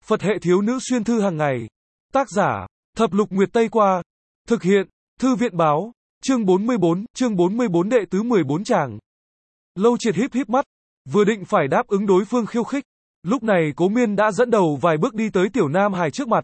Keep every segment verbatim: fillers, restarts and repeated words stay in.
Phật hệ thiếu nữ xuyên thư hàng ngày. Tác giả, Thập Lục Nguyệt Tây Qua. Thực hiện, Thư viện báo. Chương bốn mươi bốn, chương bốn mươi bốn đệ tứ mười bốn chàng. Lâu Triệt híp híp mắt, vừa định phải đáp ứng đối phương khiêu khích. Lúc này Cố Miên đã dẫn đầu vài bước đi tới Tiểu Nam Hải trước mặt.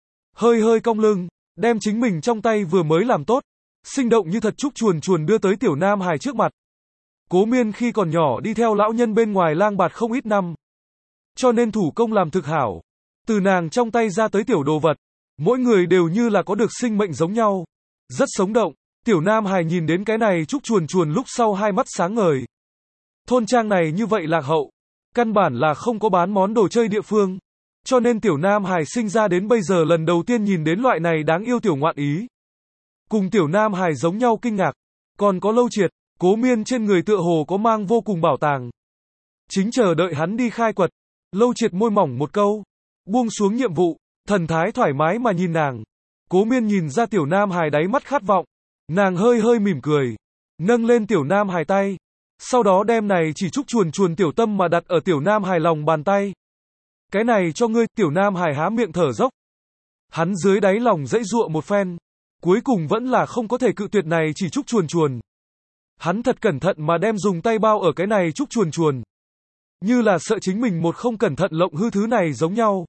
Hơi hơi cong lưng, đem chính mình trong tay vừa mới làm tốt, sinh động như thật trúc chuồn chuồn đưa tới Tiểu Nam Hải trước mặt. Cố Miên khi còn nhỏ đi theo lão nhân bên ngoài lang bạt không ít năm, cho nên thủ công làm thực hảo. Từ nàng trong tay ra tới tiểu đồ vật, mỗi người đều như là có được sinh mệnh giống nhau, rất sống động. Tiểu Nam Hải nhìn đến cái này trúc chuồn chuồn lúc sau hai mắt sáng ngời. Thôn trang này như vậy lạc hậu, căn bản là không có bán món đồ chơi địa phương, cho nên Tiểu Nam Hải sinh ra đến bây giờ lần đầu tiên nhìn đến loại này đáng yêu tiểu ngoạn ý. Cùng Tiểu Nam Hải giống nhau kinh ngạc, còn có Lâu Triệt, Cố Miên trên người tựa hồ có mang vô cùng bảo tàng. Chính chờ đợi hắn đi khai quật. Lâu Triệt môi mỏng một câu, buông xuống nhiệm vụ, thần thái thoải mái mà nhìn nàng. Cố Miên nhìn ra Tiểu Nam Hải đáy mắt khát vọng, nàng hơi hơi mỉm cười, nâng lên Tiểu Nam Hải tay, sau đó đem này chỉ trúc chuồn chuồn tiểu tâm mà đặt ở Tiểu Nam Hải lòng bàn tay. Cái này cho ngươi. Tiểu Nam Hải há miệng thở dốc. Hắn dưới đáy lòng dãy dụa một phen, cuối cùng vẫn là không có thể cự tuyệt này chỉ trúc chuồn chuồn. Hắn thật cẩn thận mà đem dùng tay bao ở cái này trúc chuồn chuồn, như là sợ chính mình một không cẩn thận lộng hư thứ này giống nhau.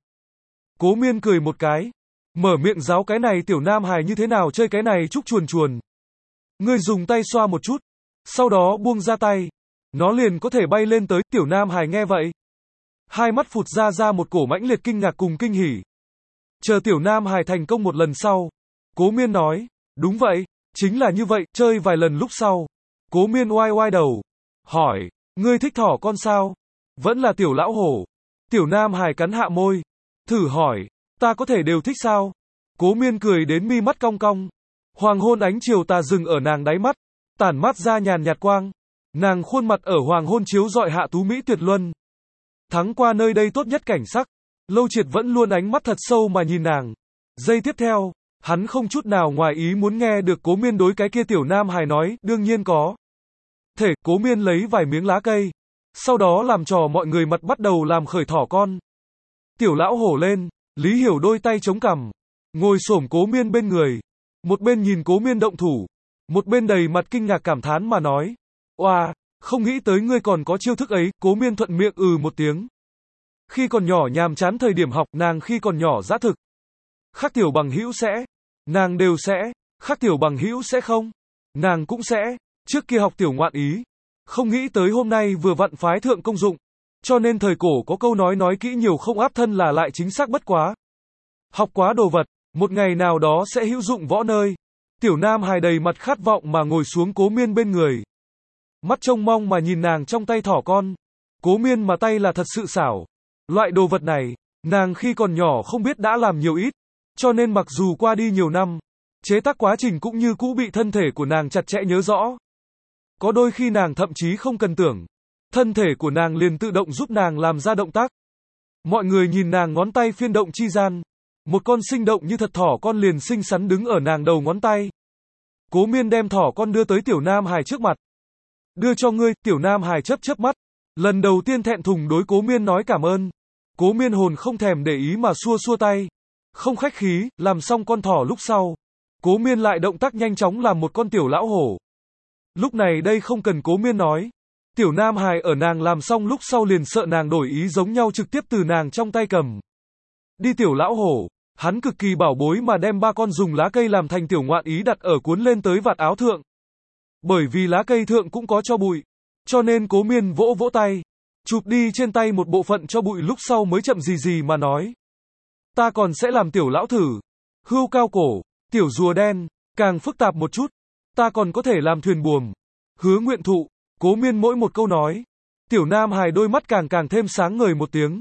Cố Miên cười một cái, mở miệng giáo cái này Tiểu Nam Hải như thế nào chơi cái này trúc chuồn chuồn. Ngươi dùng tay xoa một chút, sau đó buông ra tay, nó liền có thể bay lên tới. Tiểu Nam Hải nghe vậy, hai mắt phụt ra ra một cổ mãnh liệt kinh ngạc cùng kinh hỉ. Chờ Tiểu Nam Hải thành công một lần sau, Cố Miên nói, đúng vậy, chính là như vậy. Chơi vài lần lúc sau, Cố Miên oai oai đầu, hỏi, ngươi thích thỏ con sao? Vẫn là tiểu lão hổ? Tiểu Nam Hải cắn hạ môi, thử hỏi, ta có thể đều thích sao? Cố Miên cười đến mi mắt cong cong. Hoàng hôn ánh chiều tà dừng ở nàng đáy mắt, tản mát ra nhàn nhạt quang. Nàng khuôn mặt ở hoàng hôn chiếu rọi hạ tú mỹ tuyệt luân. Thắng qua nơi đây tốt nhất cảnh sắc. Lâu Triệt vẫn luôn ánh mắt thật sâu mà nhìn nàng. Giây tiếp theo, hắn không chút nào ngoài ý muốn nghe được Cố Miên đối cái kia Tiểu Nam Hải nói, đương nhiên có thể. Cố Miên lấy vài miếng lá cây, sau đó làm trò mọi người mặt bắt đầu làm khởi thỏ con. Tiểu lão hổ lên, Lý Hiểu đôi tay chống cằm, ngồi xổm Cố Miên bên người, một bên nhìn Cố Miên động thủ, một bên đầy mặt kinh ngạc cảm thán mà nói, oa, không nghĩ tới ngươi còn có chiêu thức ấy. Cố Miên thuận miệng ừ một tiếng. Khi còn nhỏ nhàm chán thời điểm học, nàng khi còn nhỏ dã thực. Khác tiểu bằng hữu sẽ, nàng đều sẽ, khác tiểu bằng hữu sẽ không, nàng cũng sẽ. Trước kia học tiểu ngoạn ý, không nghĩ tới hôm nay vừa vặn phái thượng công dụng, cho nên thời cổ có câu nói nói kỹ nhiều không áp thân là lại chính xác bất quá. Học quá đồ vật, một ngày nào đó sẽ hữu dụng võ nơi. Tiểu Nam Hải đầy mặt khát vọng mà ngồi xuống Cố Miên bên người, mắt trông mong mà nhìn nàng trong tay thỏ con. Cố Miên mà tay là thật sự xảo. Loại đồ vật này, nàng khi còn nhỏ không biết đã làm nhiều ít, cho nên mặc dù qua đi nhiều năm, chế tác quá trình cũng như cũ bị thân thể của nàng chặt chẽ nhớ rõ. Có đôi khi nàng thậm chí không cần tưởng, thân thể của nàng liền tự động giúp nàng làm ra động tác. Mọi người nhìn nàng ngón tay phiên động chi gian, một con sinh động như thật thỏ con liền xinh xắn đứng ở nàng đầu ngón tay. Cố Miên đem thỏ con đưa tới Tiểu Nam Hải trước mặt. Đưa cho ngươi. Tiểu Nam Hải chớp chớp mắt, lần đầu tiên thẹn thùng đối Cố Miên nói cảm ơn. Cố Miên hồn không thèm để ý mà xua xua tay, không khách khí. Làm xong con thỏ lúc sau, Cố Miên lại động tác nhanh chóng làm một con tiểu lão hổ. Lúc này đây không cần Cố Miên nói, Tiểu Nam Hải ở nàng làm xong lúc sau liền sợ nàng đổi ý giống nhau trực tiếp từ nàng trong tay cầm đi tiểu lão hổ. Hắn cực kỳ bảo bối mà đem ba con dùng lá cây làm thành tiểu ngoạn ý đặt ở cuốn lên tới vạt áo thượng. Bởi vì lá cây thượng cũng có cho bụi, cho nên Cố Miên vỗ vỗ tay, chụp đi trên tay một bộ phận cho bụi lúc sau mới chậm gì gì mà nói, ta còn sẽ làm tiểu lão thử, hươu cao cổ, tiểu rùa đen, càng phức tạp một chút, ta còn có thể làm thuyền buồm, hứa nguyện thụ. Cố Miên mỗi một câu nói, Tiểu Nam Hải đôi mắt càng càng thêm sáng ngời một tiếng.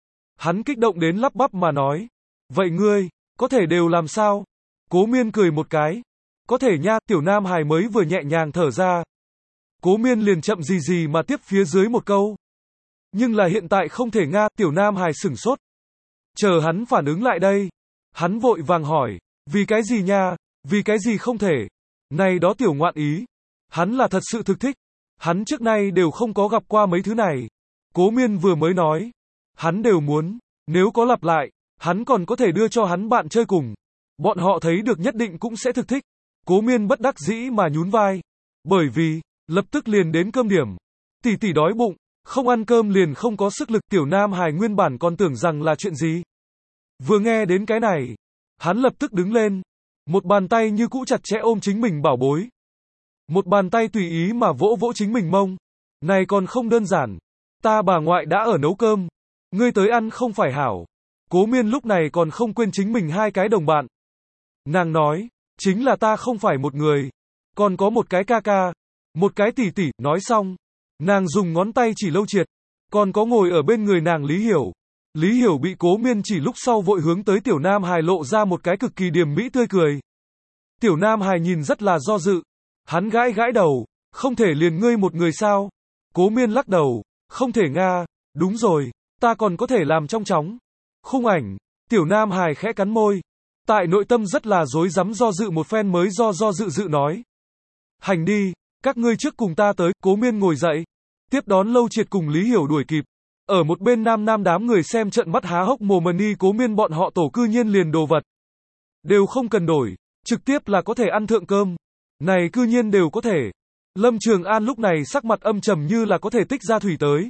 Hắn kích động đến lắp bắp mà nói, vậy ngươi, có thể đều làm sao? Cố Miên cười một cái, có thể nha. Tiểu Nam Hải mới vừa nhẹ nhàng thở ra, Cố Miên liền chậm gì gì mà tiếp phía dưới một câu, nhưng là hiện tại không thể nga. Tiểu Nam Hải sửng sốt, chờ hắn phản ứng lại đây, hắn vội vàng hỏi, vì cái gì nha, vì cái gì không thể? Này đó tiểu ngoạn ý, hắn là thật sự thực thích, hắn trước nay đều không có gặp qua mấy thứ này. Cố Miên vừa mới nói, hắn đều muốn. Nếu có lặp lại, hắn còn có thể đưa cho hắn bạn chơi cùng. Bọn họ thấy được nhất định cũng sẽ thực thích. Cố Miên bất đắc dĩ mà nhún vai. Bởi vì, lập tức liền đến cơm điểm. Tỷ tỷ đói bụng, không ăn cơm liền không có sức lực. Tiểu Nam Hải nguyên bản còn tưởng rằng là chuyện gì. Vừa nghe đến cái này, hắn lập tức đứng lên. Một bàn tay như cũ chặt chẽ ôm chính mình bảo bối. Một bàn tay tùy ý mà vỗ vỗ chính mình mông. Này còn không đơn giản. Ta bà ngoại đã ở nấu cơm. Ngươi tới ăn không phải hảo. Cố Miên lúc này còn không quên chính mình hai cái đồng bạn. Nàng nói, chính là ta không phải một người. Còn có một cái ca ca. Một cái tỷ tỷ. Nói xong, nàng dùng ngón tay chỉ Lâu Triệt. Còn có ngồi ở bên người nàng Lý Hiểu. Lý Hiểu bị Cố Miên chỉ lúc sau vội hướng tới Tiểu Nam Hải lộ ra một cái cực kỳ điềm mỹ tươi cười. Tiểu Nam Hải nhìn rất là do dự. Hắn gãi gãi đầu, không thể liền ngươi một người sao? Cố Miên lắc đầu, không thể nga, đúng rồi, ta còn có thể làm trong chóng. Khung ảnh, Tiểu Nam Hải khẽ cắn môi. Tại nội tâm rất là rối rắm do dự một phen mới do do dự dự nói. Hành đi, các ngươi trước cùng ta tới. Cố Miên ngồi dậy, tiếp đón Lâu Triệt cùng Lý Hiểu đuổi kịp. Ở một bên Nam Nam đám người xem trận mắt há hốc mồm đi. Cố Miên bọn họ tổ cư nhiên liền đồ vật đều không cần đổi, trực tiếp là có thể ăn thượng cơm. Này cư nhiên đều có thể. Lâm Trường An lúc này sắc mặt âm trầm như là có thể tích ra thủy tới.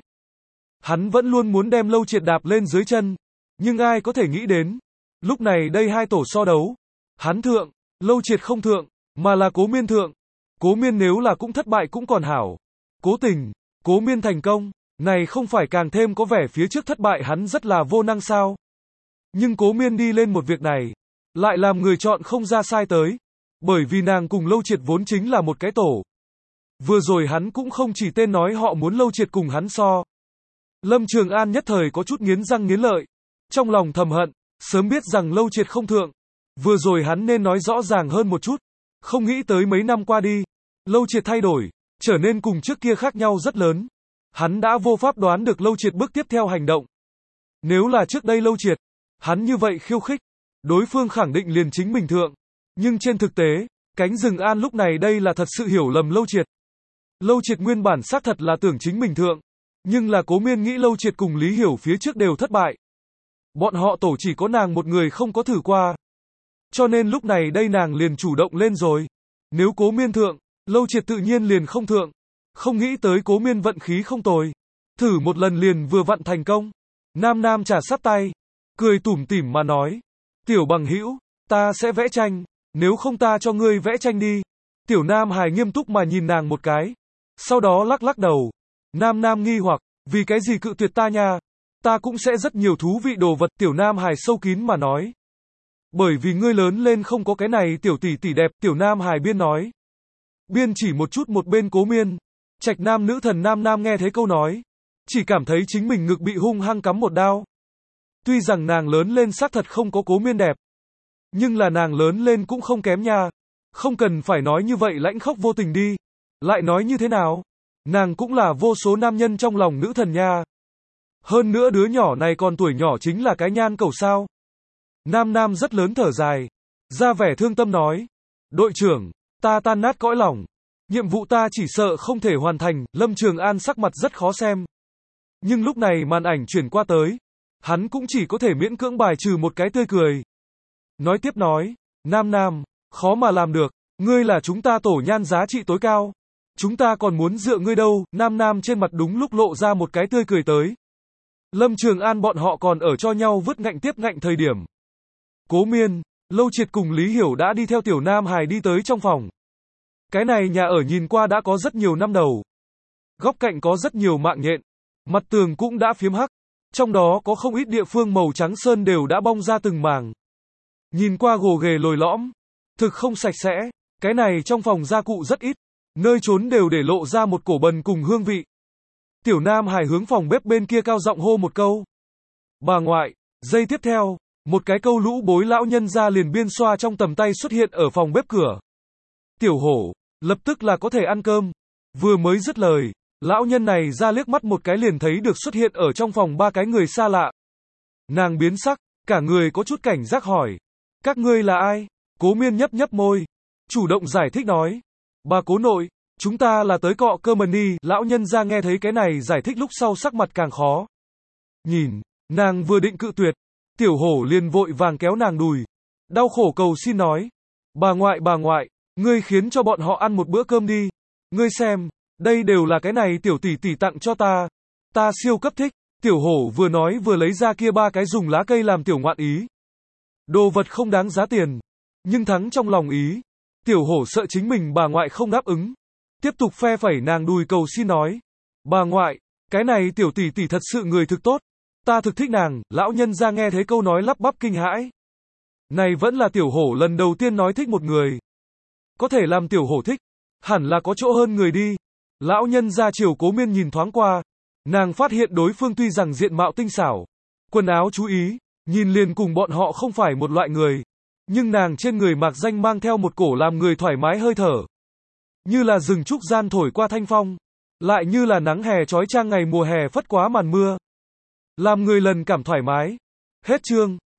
Hắn vẫn luôn muốn đem Lâu Triệt đạp lên dưới chân, nhưng ai có thể nghĩ đến, lúc này đây hai tổ so đấu, hắn thượng, Lâu Triệt không thượng, mà là Cố Miên thượng. Cố Miên nếu là cũng thất bại cũng còn hảo. Cố tình, Cố Miên thành công, này không phải càng thêm có vẻ phía trước thất bại hắn rất là vô năng sao? Nhưng Cố Miên đi lên một việc này, lại làm người chọn không ra sai tới. Bởi vì nàng cùng Lâu Triệt vốn chính là một cái tổ. Vừa rồi hắn cũng không chỉ tên nói họ muốn Lâu Triệt cùng hắn so. Lâm Trường An nhất thời có chút nghiến răng nghiến lợi. Trong lòng thầm hận, sớm biết rằng Lâu Triệt không thượng. Vừa rồi hắn nên nói rõ ràng hơn một chút. Không nghĩ tới mấy năm qua đi, Lâu Triệt thay đổi, trở nên cùng trước kia khác nhau rất lớn. Hắn đã vô pháp đoán được Lâu Triệt bước tiếp theo hành động. Nếu là trước đây Lâu Triệt, hắn như vậy khiêu khích, đối phương khẳng định liền chính mình thượng. Nhưng trên thực tế, cánh rừng An lúc này đây là thật sự hiểu lầm Lâu Triệt. Lâu Triệt nguyên bản xác thật là tưởng chính mình thượng. Nhưng là Cố Miên nghĩ Lâu Triệt cùng Lý Hiểu phía trước đều thất bại. Bọn họ tổ chỉ có nàng một người không có thử qua. Cho nên lúc này đây nàng liền chủ động lên rồi. Nếu Cố Miên thượng, Lâu Triệt tự nhiên liền không thượng. Không nghĩ tới Cố Miên vận khí không tồi. Thử một lần liền vừa vặn thành công. Nam Nam trà sắt tay, cười tủm tỉm mà nói. Tiểu bằng hữu, ta sẽ vẽ tranh. Nếu không ta cho ngươi vẽ tranh đi. Tiểu Nam Hải nghiêm túc mà nhìn nàng một cái. Sau đó lắc lắc đầu. Nam Nam nghi hoặc, vì cái gì cự tuyệt ta nha? Ta cũng sẽ rất nhiều thú vị đồ vật. Tiểu Nam Hải sâu kín mà nói. Bởi vì ngươi lớn lên không có cái này tiểu tỷ tỷ đẹp. Tiểu Nam Hải biên nói. Biên chỉ một chút một bên Cố Miên. Trạch Nam nữ thần Nam Nam nghe thấy câu nói. Chỉ cảm thấy chính mình ngực bị hung hăng cắm một đao. Tuy rằng nàng lớn lên xác thật không có Cố Miên đẹp. Nhưng là nàng lớn lên cũng không kém nha. Không cần phải nói như vậy lãnh khốc vô tình đi. Lại nói như thế nào? Nàng cũng là vô số nam nhân trong lòng nữ thần nha. Hơn nữa đứa nhỏ này còn tuổi nhỏ chính là cái nhan cầu sao. Nam Nam rất lớn thở dài. Ra vẻ thương tâm nói. Đội trưởng, ta tan nát cõi lòng. Nhiệm vụ ta chỉ sợ không thể hoàn thành. Lâm Trường An sắc mặt rất khó xem. Nhưng lúc này màn ảnh chuyển qua tới. Hắn cũng chỉ có thể miễn cưỡng bài trừ một cái tươi cười. Nói tiếp nói. Nam Nam, khó mà làm được. Ngươi là chúng ta tổ nhan giá trị tối cao. Chúng ta còn muốn dựa ngươi đâu. Nam Nam trên mặt đúng lúc lộ ra một cái tươi cười tới. Lâm Trường An bọn họ còn ở cho nhau vứt ngạnh tiếp ngạnh thời điểm. Cố Miên, Lâu Triệt cùng Lý Hiểu đã đi theo Tiểu Nam Hải đi tới trong phòng. Cái này nhà ở nhìn qua đã có rất nhiều năm đầu. Góc cạnh có rất nhiều mạng nhện. Mặt tường cũng đã phiếm hắc. Trong đó có không ít địa phương màu trắng sơn đều đã bong ra từng màng. Nhìn qua gồ ghề lồi lõm. Thực không sạch sẽ. Cái này trong phòng gia cụ rất ít. Nơi trốn đều để lộ ra một cổ bần cùng hương vị. Tiểu Nam Hải hướng phòng bếp bên kia cao giọng hô một câu. Bà ngoại, giây tiếp theo, một cái câu lũ bối lão nhân ra liền biên xoa trong tầm tay xuất hiện ở phòng bếp cửa. Tiểu hổ, lập tức là có thể ăn cơm. Vừa mới dứt lời, lão nhân này ra liếc mắt một cái liền thấy được xuất hiện ở trong phòng ba cái người xa lạ. Nàng biến sắc, cả người có chút cảnh giác hỏi. Các ngươi là ai? Cố Miên nhấp nhấp môi. Chủ động giải thích nói. Bà cố nội, chúng ta là tới cọ cơm đi. Lão nhân ra nghe thấy cái này giải thích lúc sau sắc mặt càng khó. Nhìn, Nàng vừa định cự tuyệt, tiểu hổ liền vội vàng kéo nàng đùi. Đau khổ cầu xin nói. Bà ngoại bà ngoại, ngươi khiến cho bọn họ ăn một bữa cơm đi. Ngươi xem, đây đều là cái này tiểu tỷ tỷ tặng cho ta. Ta siêu cấp thích. Tiểu hổ vừa nói vừa lấy ra kia ba cái dùng lá cây làm tiểu ngoạn ý. Đồ vật không đáng giá tiền, nhưng thắng trong lòng ý. Tiểu hổ sợ chính mình bà ngoại không đáp ứng. Tiếp tục phe phẩy nàng đùi cầu xin nói. Bà ngoại, cái này tiểu tỷ tỷ thật sự người thực tốt. Ta thực thích nàng. Lão nhân ra nghe thấy câu nói lắp bắp kinh hãi. Này vẫn là tiểu hổ lần đầu tiên nói thích một người. Có thể làm tiểu hổ thích, hẳn là có chỗ hơn người đi. Lão nhân ra Triều Cố Miên nhìn thoáng qua. Nàng phát hiện đối phương tuy rằng diện mạo tinh xảo, quần áo chú ý, nhìn liền cùng bọn họ không phải một loại người. Nhưng nàng trên người mạc danh mang theo một cổ làm người thoải mái hơi thở. Như là rừng trúc gian thổi qua thanh phong, lại như là nắng hè chói chang ngày mùa hè phất quá màn mưa. Làm người lần cảm thoải mái. Hết chương.